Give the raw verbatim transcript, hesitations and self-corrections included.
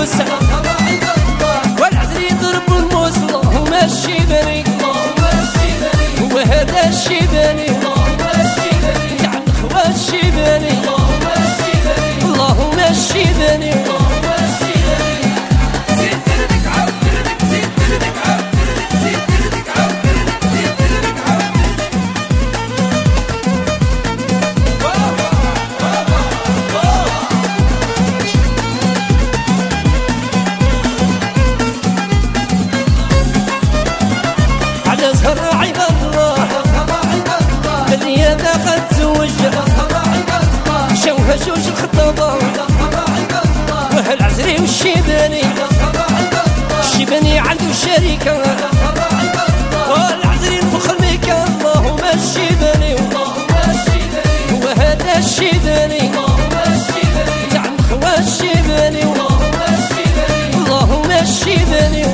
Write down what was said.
العرس والعزل يضرب الموس اللهم الشيباني وهذا الشيباني تاع الخوة الشيباني اللهم الشيباني جوج الخطابة وهالعزري والشيباني الشيباني عنده شركة والعزري الفخر ميكا اللهم الشيباني وهذا الشيباني تاع الخوة الشيباني اللهم الشيباني